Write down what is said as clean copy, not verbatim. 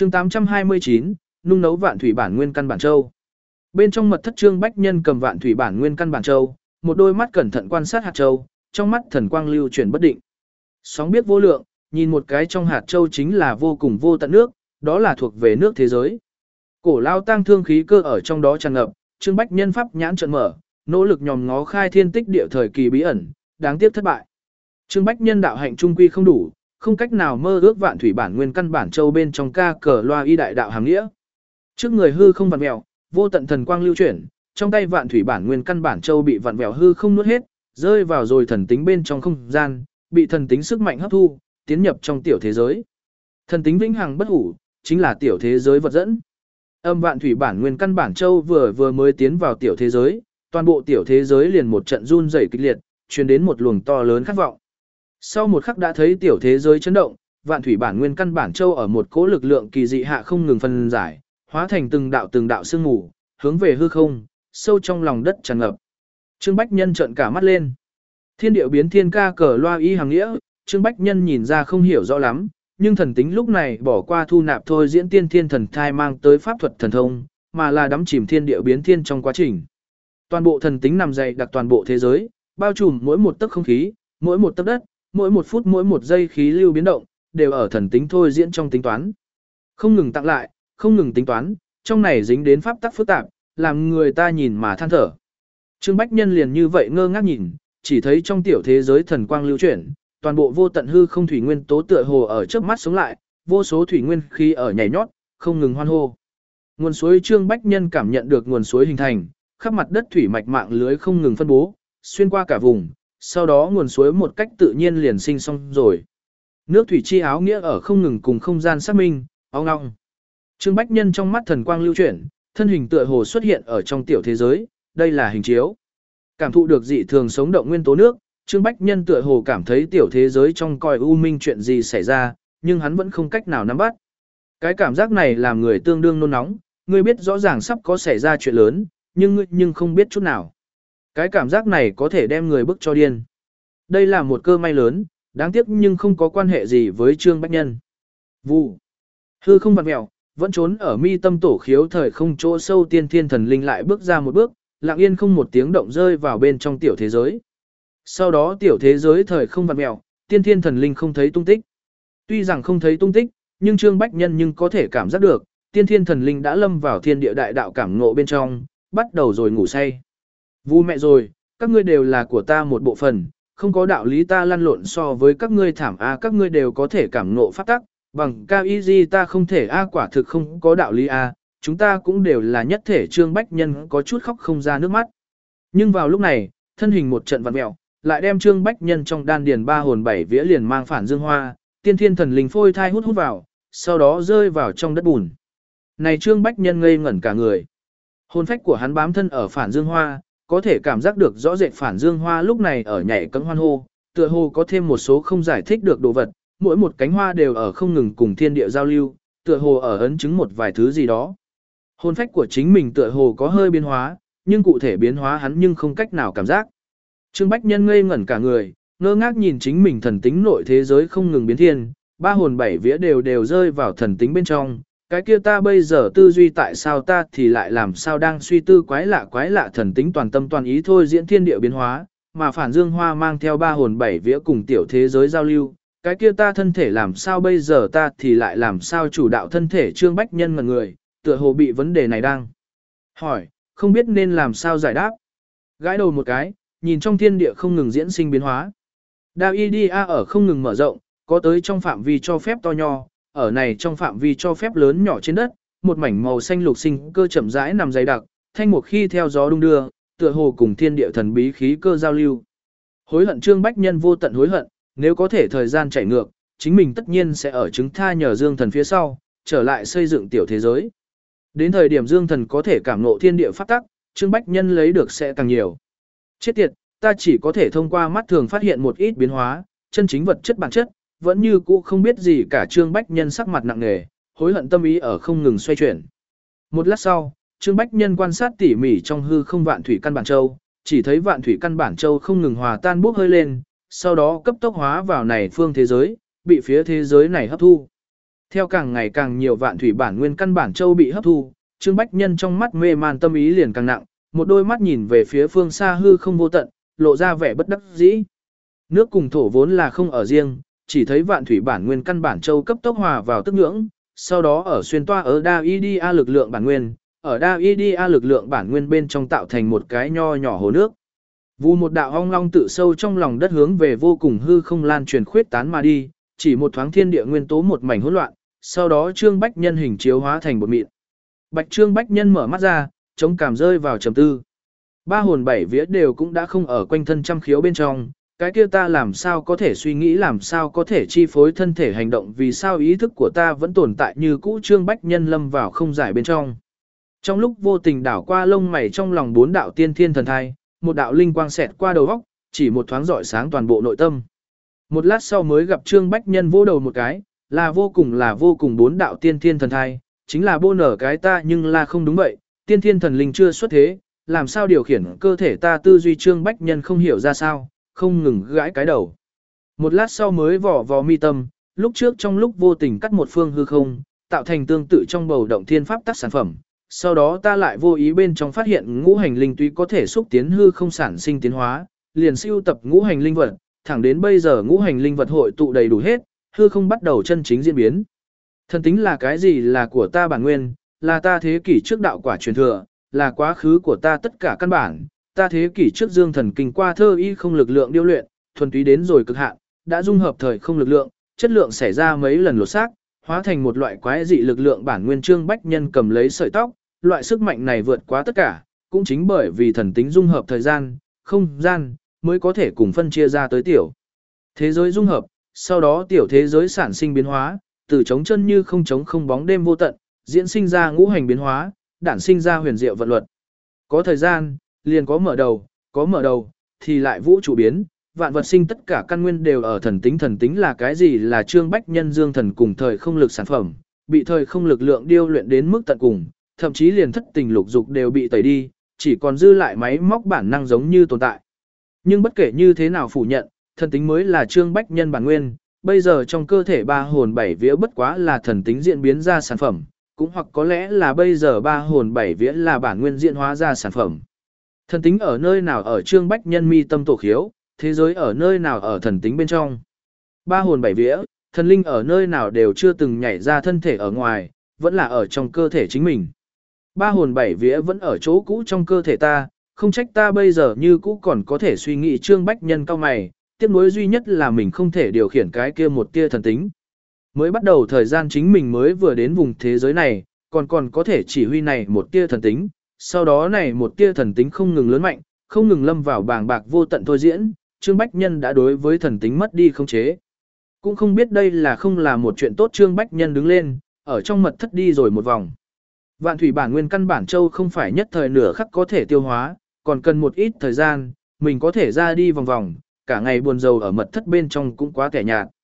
Chương 829, nung nấu vạn thủy bản nguyên căn bản châu. Bên trong mật thất Trương Bách Nhân cầm vạn thủy bản nguyên căn bản châu, một đôi mắt cẩn thận quan sát hạt châu, trong mắt thần quang lưu chuyển bất định. Sóng biết vô lượng, nhìn một cái trong hạt châu chính là vô cùng vô tận nước, đó là thuộc về nước thế giới. Cổ lao tăng thương khí cơ ở trong đó tràn ngập, Trương Bách Nhân pháp nhãn trợn mở, nỗ lực nhòm ngó khai thiên tích địa thời kỳ bí ẩn, đáng tiếc thất bại. Trương Bách Nhân đạo hạnh trung quy không đủ, không cách nào mơ ước vạn thủy bản nguyên căn bản châu bên trong ca cờ loa y đại đạo hàm nghĩa. Trước người hư không vặn vẹo, vô tận thần quang lưu chuyển, trong tay vạn thủy bản nguyên căn bản châu bị vặn vẹo hư không nuốt hết, rơi vào rồi thần tính bên trong không gian, bị thần tính sức mạnh hấp thu, tiến nhập trong tiểu thế giới. Thần tính vĩnh hằng bất hủ, chính là tiểu thế giới vật dẫn. Âm vạn thủy bản nguyên căn bản châu vừa mới tiến vào tiểu thế giới, toàn bộ tiểu thế giới liền một trận run rẩy kịch liệt, truyền đến một luồng to lớn khát vọng. Sau một khắc đã thấy tiểu thế giới chấn động, vạn thủy bản nguyên căn bản châu ở một cỗ lực lượng kỳ dị hạ không ngừng phân giải, hóa thành từng đạo sương mù, hướng về hư không, sâu trong lòng đất tràn ngập. Trương Bách Nhân trợn cả mắt lên. Thiên điệu biến thiên ca cờ loa y hàng nghĩa, Trương Bách Nhân nhìn ra không hiểu rõ lắm, nhưng thần tính lúc này bỏ qua thu nạp thôi diễn tiên thiên thần thai mang tới pháp thuật thần thông, mà là đắm chìm thiên điệu biến thiên trong quá trình. Toàn bộ thần tính nằm dày đặc toàn bộ thế giới, bao trùm mỗi một tấc không khí, mỗi một tấc đất, mỗi một phút mỗi một giây khí lưu biến động, đều ở thần tính thôi diễn trong tính toán. Không ngừng tặng lại, không ngừng tính toán, trong này dính đến pháp tắc phức tạp, làm người ta nhìn mà than thở. Trương Bách Nhân liền như vậy ngơ ngác nhìn, chỉ thấy trong tiểu thế giới thần quang lưu chuyển, toàn bộ vô tận hư không thủy nguyên tố tựa hồ ở trước mắt sống lại, vô số thủy nguyên khí ở nhảy nhót, không ngừng hoan hô. Nguồn suối Trương Bách Nhân cảm nhận được nguồn suối hình thành, khắp mặt đất thủy mạch mạng lưới không ngừng phân bố, xuyên qua cả vùng, sau đó nguồn suối một cách tự nhiên liền sinh xong rồi. Nước thủy chi áo nghĩa ở không ngừng cùng không gian xác minh, ong ong. Trương Bách Nhân trong mắt thần quang lưu chuyển, thân hình tựa hồ xuất hiện ở trong tiểu thế giới, đây là hình chiếu. Cảm thụ được dị thường sống động nguyên tố nước, Trương Bách Nhân tựa hồ cảm thấy tiểu thế giới trong cõi u minh chuyện gì xảy ra, nhưng hắn vẫn không cách nào nắm bắt. Cái cảm giác này làm người tương đương nôn nóng, ngươi biết rõ ràng sắp có xảy ra chuyện lớn, nhưng không biết chút nào. Cái cảm giác này có thể đem người bức cho điên. Đây là một cơ may lớn, đáng tiếc nhưng không có quan hệ gì với Trương Bách Nhân. Vụ. Hư không vặn mèo, vẫn trốn ở mi tâm tổ khiếu thời không chỗ sâu tiên thiên thần linh lại bước ra một bước, lặng yên không một tiếng động rơi vào bên trong tiểu thế giới. Sau đó tiểu thế giới thời không vặn mèo, tiên thiên thần linh không thấy tung tích. Tuy rằng không thấy tung tích, nhưng Trương Bách Nhân nhưng có thể cảm giác được, tiên thiên thần linh đã lâm vào thiên địa đại đạo cảm ngộ bên trong, bắt đầu rồi ngủ say. Vu mẹ rồi, các ngươi đều là của ta một bộ phận, không có đạo lý ta lăn lộn so với các ngươi thảm a, các ngươi đều có thể cảm ngộ pháp tắc, bằng cao y di ta không thể a, quả thực không có đạo lý a, chúng ta cũng đều là nhất thể. Trương Bách Nhân có chút khóc không ra nước mắt. Nhưng vào lúc này, thân hình một trận vặn mèo, lại đem Trương Bách Nhân trong đan điền ba hồn bảy vía liền mang phản dương hoa, tiên thiên thần linh phôi thai hút vào, sau đó rơi vào trong đất bùn. Này Trương Bách Nhân ngây ngẩn cả người. Hồn phách của hắn bám thân ở phản dương hoa, có thể cảm giác được rõ rệt phản dương hoa lúc này ở nhảy cẫng hoan hô, tựa hồ có thêm một số không giải thích được đồ vật, mỗi một cánh hoa đều ở không ngừng cùng thiên địa giao lưu, tựa hồ ở ấn chứng một vài thứ gì đó. Hồn phách của chính mình tựa hồ có hơi biến hóa, nhưng cụ thể biến hóa hắn nhưng không cách nào cảm giác. Trương Bách Nhân ngây ngẩn cả người, ngơ ngác nhìn chính mình thần tính nội thế giới không ngừng biến thiên, ba hồn bảy vía đều rơi vào thần tính bên trong. Cái kia ta bây giờ tư duy tại sao ta thì lại làm sao đang suy tư quái lạ thần tính toàn tâm toàn ý thôi diễn thiên địa biến hóa, mà phản dương hoa mang theo ba hồn bảy vía cùng tiểu thế giới giao lưu. Cái kia ta thân thể làm sao bây giờ ta thì lại làm sao chủ đạo thân thể. Trương Bách Nhân ngẩn người, tựa hồ bị vấn đề này đang hỏi, không biết nên làm sao giải đáp. Gãi đầu một cái, nhìn trong thiên địa không ngừng diễn sinh biến hóa. Đạo Idia ở không ngừng mở rộng, có tới trong phạm vi cho phép to nho, ở này trong phạm vi cho phép lớn nhỏ trên đất, một mảnh màu xanh lục sinh cơ chậm rãi nằm dày đặc, thanh một khi theo gió đung đưa, tựa hồ cùng thiên địa thần bí khí cơ giao lưu. Hối hận Trương Bách Nhân vô tận hối hận, nếu có thể thời gian chạy ngược, chính mình tất nhiên sẽ ở chứng tha nhờ Dương Thần phía sau, trở lại xây dựng tiểu thế giới. Đến thời điểm Dương Thần có thể cảm ngộ thiên địa pháp tắc, Trương Bách Nhân lấy được sẽ càng nhiều. Chết tiệt, ta chỉ có thể thông qua mắt thường phát hiện một ít biến hóa, chân chính vật chất bản chất, vẫn như cũ không biết gì cả. Trương Bách Nhân sắc mặt nặng nề, hối hận tâm ý ở không ngừng xoay chuyển. Một lát sau, Trương Bách Nhân quan sát tỉ mỉ trong hư không vạn thủy căn bản châu, chỉ thấy vạn thủy căn bản châu không ngừng hòa tan bốc hơi lên, sau đó cấp tốc hóa vào này phương thế giới, bị phía thế giới này hấp thu. Theo càng ngày càng nhiều vạn thủy bản nguyên căn bản châu bị hấp thu, Trương Bách Nhân trong mắt mê man tâm ý liền càng nặng, một đôi mắt nhìn về phía phương xa hư không vô tận, lộ ra vẻ bất đắc dĩ. Nước cùng thổ vốn là không ở riêng, chỉ thấy vạn thủy bản nguyên căn bản châu cấp tốc hòa vào tức nhưỡng, sau đó ở xuyên toa ở Daidia lực lượng bản nguyên, ở Daidia lực lượng bản nguyên bên trong tạo thành một cái nho nhỏ hồ nước. Vù một đạo ong long tự sâu trong lòng đất hướng về vô cùng hư không lan truyền khuyết tán mà đi, chỉ một thoáng thiên địa nguyên tố một mảnh hỗn loạn, sau đó Trương Bách Nhân hình chiếu hóa thành bột mịn. Bạch Trương Bách Nhân mở mắt ra, chống cảm rơi vào trầm tư. Ba hồn bảy vía đều cũng đã không ở quanh thân trăm khiếu bên trong, cái kia ta làm sao có thể suy nghĩ, làm sao có thể chi phối thân thể hành động, vì sao ý thức của ta vẫn tồn tại như cũ. Trương Bách Nhân lâm vào không giải bên trong. Trong lúc vô tình đảo qua lông mày trong lòng bốn đạo tiên thiên thần thai, một đạo linh quang xẹt qua đầu óc, chỉ một thoáng rọi sáng toàn bộ nội tâm. Một lát sau mới gặp Trương Bách Nhân vỗ đầu một cái, là vô cùng bốn đạo tiên thiên thần thai, chính là bô nở cái ta, nhưng là không đúng vậy, tiên thiên thần linh chưa xuất thế, làm sao điều khiển cơ thể ta tư duy. Trương Bách Nhân không hiểu ra sao, không ngừng gãi cái đầu. Một lát sau mới vò vò mi tâm, lúc trước trong lúc vô tình cắt một phương hư không, tạo thành tương tự trong bầu động thiên pháp tắc sản phẩm. Sau đó ta lại vô ý bên trong phát hiện ngũ hành linh túy có thể xúc tiến hư không sản sinh tiến hóa, liền siêu tập ngũ hành linh vật, thẳng đến bây giờ ngũ hành linh vật hội tụ đầy đủ hết, hư không bắt đầu chân chính diễn biến. Thần tính là cái gì? Là của ta bản nguyên, là ta thế kỷ trước đạo quả truyền thừa, là quá khứ của ta tất cả căn bản, ta thế kỷ trước dương thần kinh qua thơ y không lực lượng điêu luyện, thuần túy đến rồi cực hạn, đã dung hợp thời không lực lượng, chất lượng xảy ra mấy lần lột xác, hóa thành một loại quái dị lực lượng bản nguyên. Trương Bách Nhân cầm lấy sợi tóc, loại sức mạnh này vượt quá tất cả, cũng chính bởi vì thần tính dung hợp thời gian, không gian, mới có thể cùng phân chia ra tới tiểu thế giới dung hợp, sau đó tiểu thế giới sản sinh biến hóa, từ trống chân như không trống không bóng đêm vô tận, diễn sinh ra ngũ hành biến hóa, đản sinh ra huyền diệu vận luật. Có thời gian, liền có mở đầu, thì lại vũ trụ biến, vạn vật sinh, tất cả căn nguyên đều ở thần tính. Thần tính là cái gì? Là Trương Bách Nhân dương thần cùng thời không lực sản phẩm, bị thời không lực lượng điêu luyện đến mức tận cùng, thậm chí liền thất tình lục dục đều bị tẩy đi, chỉ còn dư lại máy móc bản năng giống như tồn tại. Nhưng bất kể như thế nào phủ nhận, thần tính mới là Trương Bách Nhân bản nguyên, bây giờ trong cơ thể ba hồn bảy vía bất quá là thần tính diễn biến ra sản phẩm, cũng hoặc có lẽ là bây giờ ba hồn bảy vía là bản nguyên diễn hóa ra sản phẩm. Thần tính ở nơi nào? Ở Trương Bách Nhân mi tâm tổ khiếu, thế giới ở nơi nào? Ở thần tính bên trong. Ba hồn bảy vía, thần linh ở nơi nào đều chưa từng nhảy ra thân thể ở ngoài, vẫn là ở trong cơ thể chính mình. Ba hồn bảy vía vẫn ở chỗ cũ trong cơ thể ta, không trách ta bây giờ như cũ còn có thể suy nghĩ. Trương Bách Nhân cau mày, tiếc nuối duy nhất là mình không thể điều khiển cái kia một tia thần tính. Mới bắt đầu thời gian chính mình mới vừa đến vùng thế giới này, còn có thể chỉ huy này một tia thần tính, sau đó này một tia thần tính không ngừng lớn mạnh, không ngừng lâm vào bàng bạc vô tận thôi diễn, Trương Bách Nhân đã đối với thần tính mất đi khống chế. Cũng không biết đây là không là một chuyện tốt. Trương Bách Nhân đứng lên, ở trong mật thất đi rồi một vòng. Vạn thủy bản nguyên căn bản châu không phải nhất thời nửa khắc có thể tiêu hóa, còn cần một ít thời gian, mình có thể ra đi vòng vòng, cả ngày buồn rầu ở mật thất bên trong cũng quá kẻ nhạt.